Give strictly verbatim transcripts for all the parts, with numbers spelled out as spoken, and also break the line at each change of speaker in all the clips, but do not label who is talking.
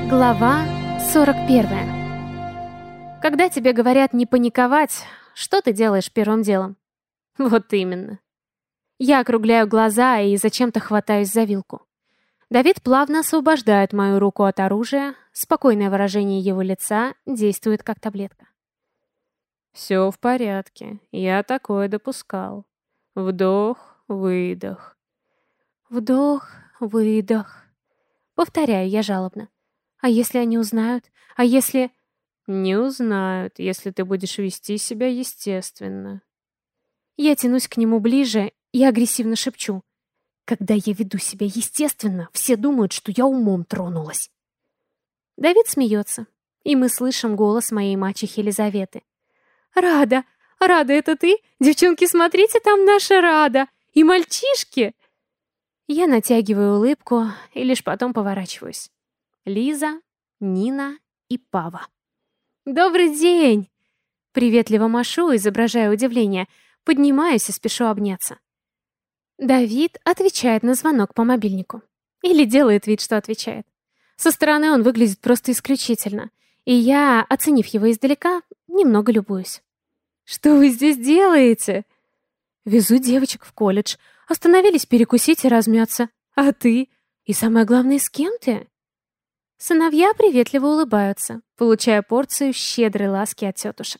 Глава сорок первая. Когда тебе говорят не паниковать, что ты делаешь первым делом? Вот именно. Я округляю глаза и зачем-то хватаюсь за вилку. Давид плавно освобождает мою руку от оружия, спокойное выражение его лица действует как таблетка. Все в порядке, я такое допускал. Вдох, выдох. Вдох, выдох. Повторяю я жалобно. А если они узнают? А если... Не узнают, если ты будешь вести себя естественно. Я тянусь к нему ближе и агрессивно шепчу. Когда я веду себя естественно, все думают, что я умом тронулась. Давид смеется, и мы слышим голос моей мачехи Елизаветы. «Рада! Рада, это ты? Девчонки, смотрите, там наша Рада! И мальчишки!» Я натягиваю улыбку и лишь потом поворачиваюсь. Лиза, Нина и Пава. «Добрый день!» Приветливо машу, изображая удивление, поднимаюсь и спешу обняться. Давид отвечает на звонок по мобильнику. Или делает вид, что отвечает. Со стороны он выглядит просто исключительно, и я, оценив его издалека, немного любуюсь. «Что вы здесь делаете?» «Везу девочек в колледж. Остановились перекусить и размяться. А ты? И самое главное, с кем ты?» Сыновья приветливо улыбаются, получая порцию щедрой ласки от тетушек.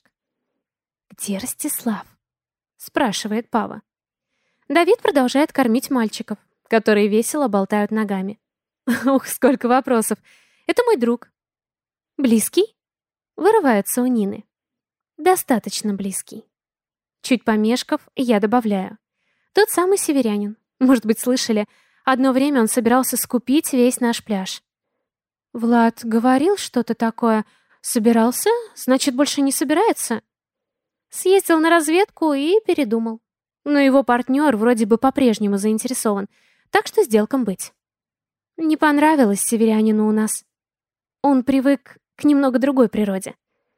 «Где Ростислав?» — спрашивает Пава. Давид продолжает кормить мальчиков, которые весело болтают ногами. Ух, сколько вопросов! Это мой друг. «Близкий?» — вырывается у Нины. «Достаточно близкий». Чуть помешков, я добавляю. Тот самый северянин. Может быть, слышали, одно время он собирался скупить весь наш пляж. Влад говорил что-то такое. Собирался? Значит, больше не собирается? Съездил на разведку и передумал. Но его партнер вроде бы по-прежнему заинтересован, так что сделкам быть. Не понравилось северянину у нас. Он привык к немного другой природе.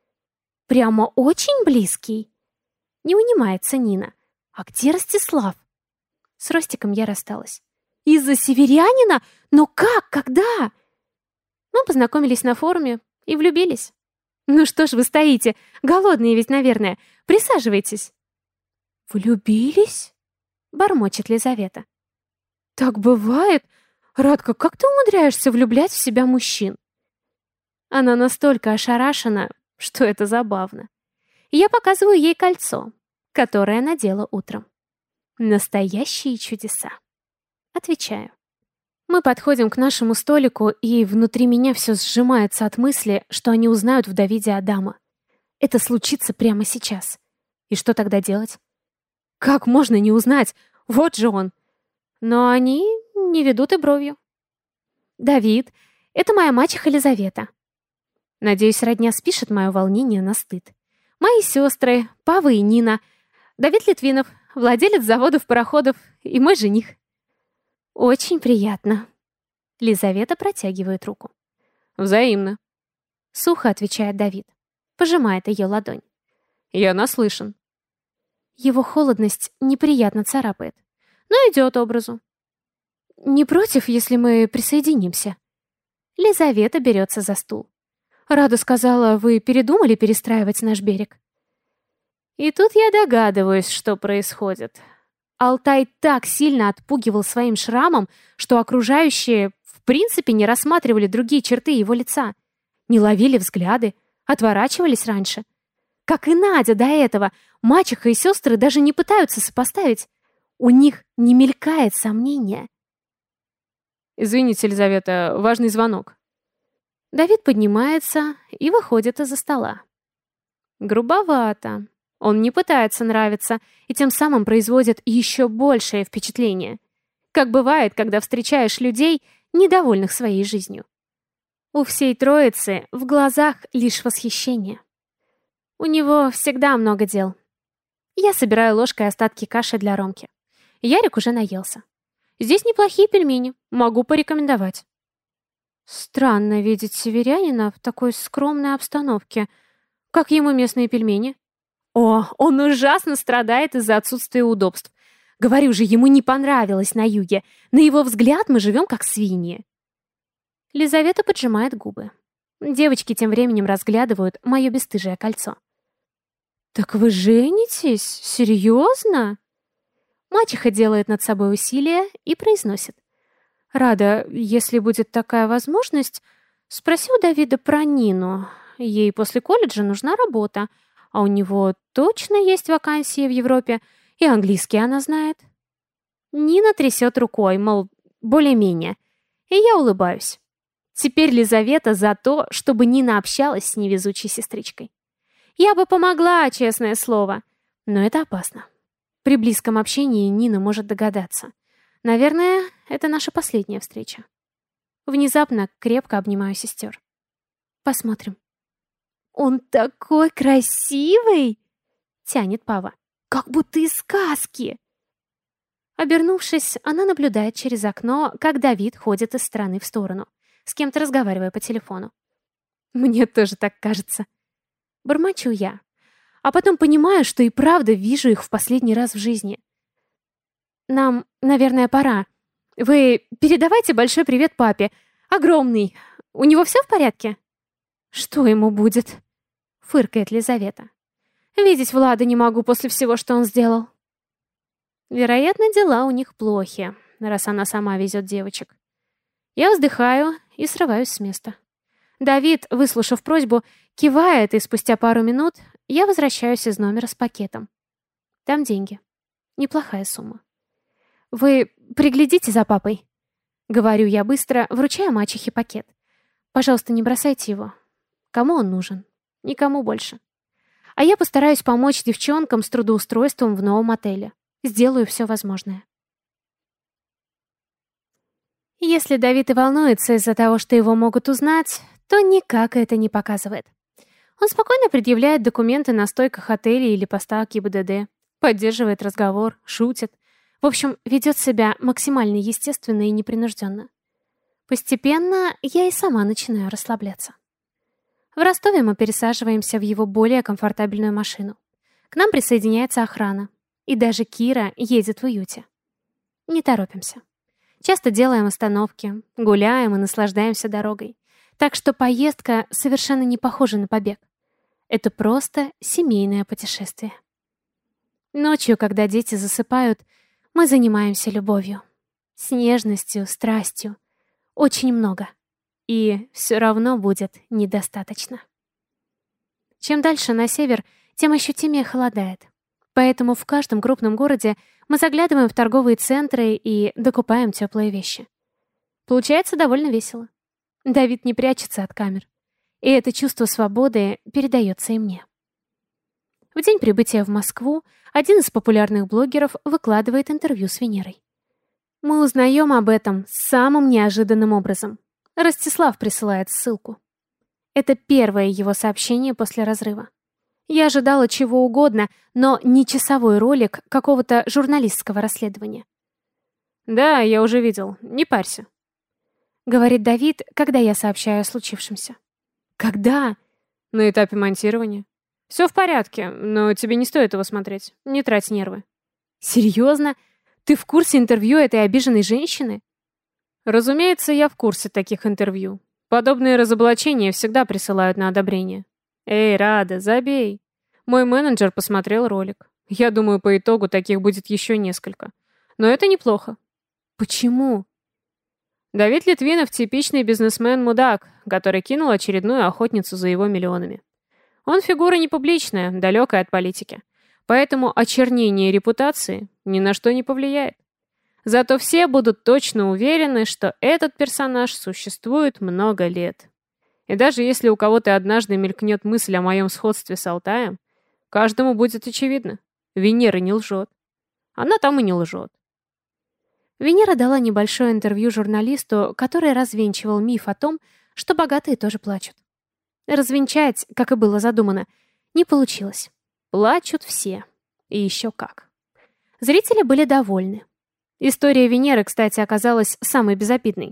Прямо очень близкий? Не унимается Нина. А где Ростислав? С Ростиком я рассталась. Из-за северянина? Но как? Когда? Мы познакомились на форуме и влюбились. Ну что ж вы стоите? Голодные ведь, наверное. Присаживайтесь. Влюбились? Бормочет Лизавета. Так бывает? Радка, как ты умудряешься влюблять в себя мужчин? Она настолько ошарашена, что это забавно. Я показываю ей кольцо, которое надела утром. Настоящие чудеса. Отвечаю. Мы подходим к нашему столику, и внутри меня все сжимается от мысли, что они узнают в Давиде Адама. Это случится прямо сейчас. И что тогда делать? Как можно не узнать? Вот же он. Но они не ведут и бровью. Давид, это моя мачеха Елизавета. Надеюсь, родня спишет мое волнение на стыд. Мои сестры, Пава и Нина. Давид Литвинов, владелец заводов-пароходов и мой жених. Очень приятно. Лизавета протягивает руку. Взаимно. Сухо отвечает Давид. Пожимает ее ладонь. Я наслышан. Его холодность неприятно царапает, но идет образу. Не против, если мы присоединимся? Лизавета берется за стул. Рада сказала, вы передумали перестраивать наш берег. И тут я догадываюсь, что происходит. Алтай так сильно отпугивал своим шрамом, что окружающие в принципе не рассматривали другие черты его лица, не ловили взгляды, отворачивались раньше. Как и Надя до этого, мачеха и сестры даже не пытаются сопоставить. У них не мелькает сомнения. «Извините, Елизавета, важный звонок». Давид поднимается и выходит из-за стола. Грубовато. Он не пытается нравиться и тем самым производит еще большее впечатление. Как бывает, когда встречаешь людей, недовольных своей жизнью. У всей троицы в глазах лишь восхищение. У него всегда много дел. Я собираю ложкой остатки каши для Ромки. Ярик уже наелся. Здесь неплохие пельмени, могу порекомендовать. Странно видеть северянина в такой скромной обстановке. Как ему местные пельмени? О, он ужасно страдает из-за отсутствия удобств. Говорю же, ему не понравилось на юге. На его взгляд мы живем как свиньи. Лизавета поджимает губы. Девочки тем временем разглядывают мое бесстыжее кольцо. «Так вы женитесь? Серьезно?» Мачеха делает над собой усилие и произносит. «Рада, если будет такая возможность, спроси у Давида про Нину. Ей после колледжа нужна работа, а у него точно есть вакансии в Европе, и английский она знает». Нина трясет рукой, мол, более-менее, и я улыбаюсь. Теперь Лизавета за то, чтобы Нина общалась с невезучей сестричкой. Я бы помогла, честное слово, но это опасно. При близком общении Нина может догадаться. Наверное, это наша последняя встреча. Внезапно крепко обнимаю сестер. Посмотрим. «Он такой красивый!» — тянет Пава. «Как будто из сказки!» Обернувшись, она наблюдает через окно, как Давид ходит из стороны в сторону, с кем-то разговаривая по телефону. «Мне тоже так кажется». Бормочу я. А потом понимаю, что и правда вижу их в последний раз в жизни. «Нам, наверное, пора. Вы передавайте большой привет папе. Огромный. У него все в порядке?» «Что ему будет?» — фыркает Лизавета. «Видеть Влада не могу после всего, что он сделал». Вероятно, дела у них плохи, раз она сама везет девочек. Я вздыхаю и срываюсь с места. Давид, выслушав просьбу, кивает, и спустя пару минут я возвращаюсь из номера с пакетом. Там деньги. Неплохая сумма. «Вы приглядите за папой», — говорю я быстро, вручая мачехе пакет. «Пожалуйста, не бросайте его. Кому он нужен? Никому больше. А я постараюсь помочь девчонкам с трудоустройством в новом отеле. Сделаю все возможное». Если Давид и волнуется из-за того, что его могут узнать, то никак это не показывает. Он спокойно предъявляет документы на стойках отелей или постах ГИБДД, поддерживает разговор, шутит. В общем, ведет себя максимально естественно и непринужденно. Постепенно я и сама начинаю расслабляться. В Ростове мы пересаживаемся в его более комфортабельную машину. К нам присоединяется охрана. И даже Кира едет в уюте. Не торопимся. Часто делаем остановки, гуляем и наслаждаемся дорогой. Так что поездка совершенно не похожа на побег. Это просто семейное путешествие. Ночью, когда дети засыпают, мы занимаемся любовью. С нежностью, страстью. Очень много. И все равно будет недостаточно. Чем дальше на север, тем ощутимее холодает. Поэтому в каждом крупном городе мы заглядываем в торговые центры и докупаем теплые вещи. Получается довольно весело. Давид не прячется от камер. И это чувство свободы передается и мне. В день прибытия в Москву один из популярных блогеров выкладывает интервью с Венерой. Мы узнаем об этом самым неожиданным образом. Ростислав присылает ссылку. Это первое его сообщение после разрыва. Я ожидала чего угодно, но не часовой ролик какого-то журналистского расследования. «Да, я уже видел. Не парься», — говорит Давид, когда я сообщаю о случившемся. «Когда?» «На этапе монтирования. Все в порядке, но тебе не стоит его смотреть. Не трать нервы». «Серьезно? Ты в курсе интервью этой обиженной женщины?» «Разумеется, я в курсе таких интервью. Подобные разоблачения всегда присылают на одобрение». «Эй, Рада, забей. Мой менеджер посмотрел ролик. Я думаю, по итогу таких будет еще несколько. Но это неплохо». «Почему?» Давид Литвинов — типичный бизнесмен-мудак, который кинул очередную охотницу за его миллионами. Он фигура не публичная, далекая от политики. Поэтому очернение репутации ни на что не повлияет. Зато все будут точно уверены, что этот персонаж существует много лет. И даже если у кого-то однажды мелькнет мысль о моем сходстве с Алтаем, каждому будет очевидно. Венера не лжет. Она там и не лжет. Венера дала небольшое интервью журналисту, который развенчивал миф о том, что богатые тоже плачут. Развенчать, как и было задумано, не получилось. Плачут все. И еще как. Зрители были довольны. История Венеры, кстати, оказалась самой безобидной.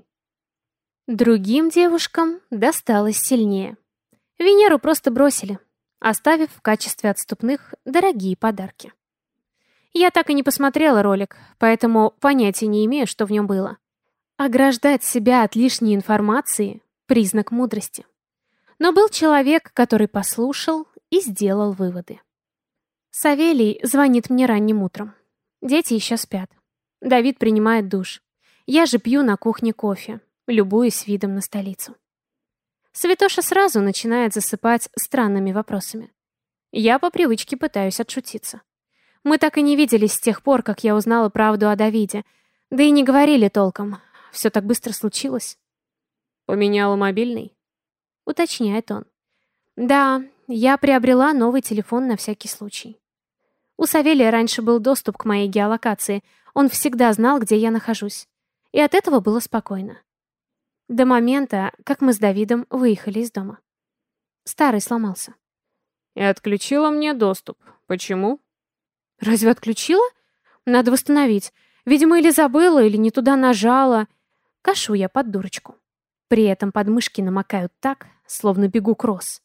Другим девушкам досталось сильнее. Венеру просто бросили, оставив в качестве отступных дорогие подарки. Я так и не посмотрела ролик, поэтому понятия не имею, что в нем было. Ограждать себя от лишней информации – признак мудрости. Но был человек, который послушал и сделал выводы. Савелий звонит мне ранним утром. Дети еще спят. Давид принимает душ. Я же пью на кухне кофе, любуясь видом на столицу. Святоша сразу начинает засыпать странными вопросами. Я по привычке пытаюсь отшутиться. Мы так и не виделись с тех пор, как я узнала правду о Давиде. Да и не говорили толком. Все так быстро случилось. «Поменяла мобильный?» — уточняет он. «Да, я приобрела новый телефон на всякий случай. У Савелия раньше был доступ к моей геолокации. Он всегда знал, где я нахожусь. И от этого было спокойно. До момента, как мы с Давидом выехали из дома. Старый сломался. И отключила мне доступ. Почему? Разве отключила? Надо восстановить. Видимо, или забыла, или не туда нажала. Кашу я под дурочку. При этом подмышки намокают так, словно бегу кросс.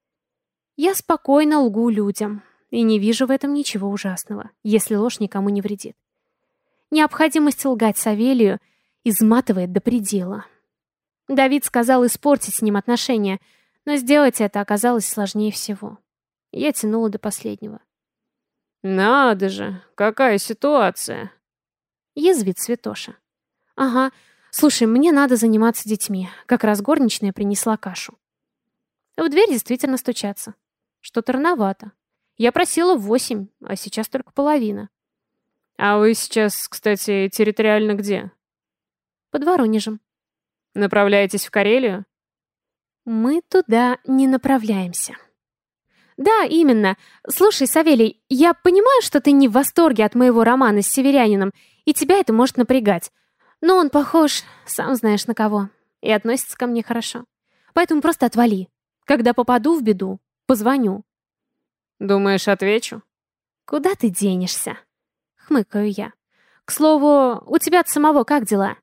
Я спокойно лгу людям. И не вижу в этом ничего ужасного, если ложь никому не вредит. Необходимость лгать Савелию изматывает до предела. Давид сказал испортить с ним отношения, но сделать это оказалось сложнее всего. Я тянула до последнего. «Надо же, какая ситуация!» Язвит Святоша. «Ага, слушай, мне надо заниматься детьми. Как раз горничная принесла кашу». В дверь действительно стучатся. Что-то рановато. Я просила в восемь, а сейчас только половина. «А вы сейчас, кстати, территориально где?» «Под Воронежем». «Направляетесь в Карелию?» «Мы туда не направляемся». «Да, именно. Слушай, Савелий, я понимаю, что ты не в восторге от моего романа с северянином, и тебя это может напрягать. Но он похож, сам знаешь на кого, и относится ко мне хорошо. Поэтому просто отвали. Когда попаду в беду, позвоню». «Думаешь, отвечу?» «Куда ты денешься?» — хмыкаю я. «К слову, у тебя от самого как дела?»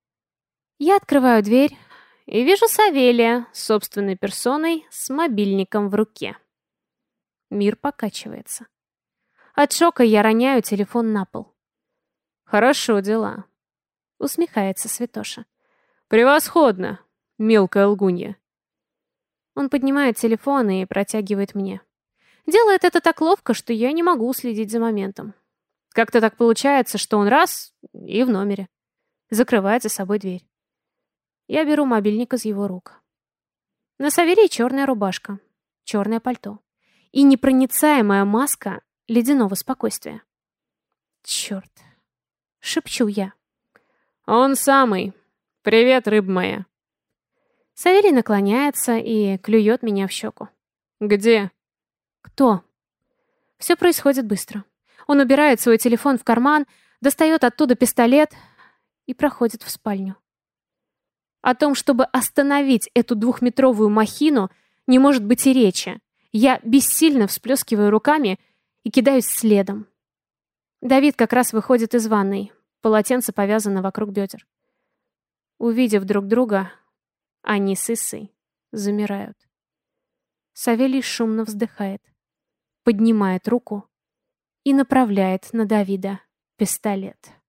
Я открываю дверь и вижу Савелия собственной персоной с мобильником в руке. Мир покачивается. От шока я роняю телефон на пол. «Хорошо дела», — усмехается Святоша. «Превосходно, мелкая лгунья». Он поднимает телефон и протягивает мне. Делает это так ловко, что я не могу следить за моментом. Как-то так получается, что он раз — и в номере. Закрывает за собой дверь. Я беру мобильник из его рук. На Савелии черная рубашка, черное пальто и непроницаемая маска ледяного спокойствия. «Черт!» — шепчу я. «Он самый. Привет, рыба моя». Савелий наклоняется и клюет меня в щеку. «Где?» «Кто?» Все происходит быстро. Он убирает свой телефон в карман, достает оттуда пистолет и проходит в спальню. О том, чтобы остановить эту двухметровую махину, не может быть и речи. Я бессильно всплескиваю руками и кидаюсь следом. Давид как раз выходит из ванной. Полотенце повязано вокруг бедер. Увидев друг друга, они с Иссой замирают. Савелий шумно вздыхает, поднимает руку и направляет на Давида пистолет.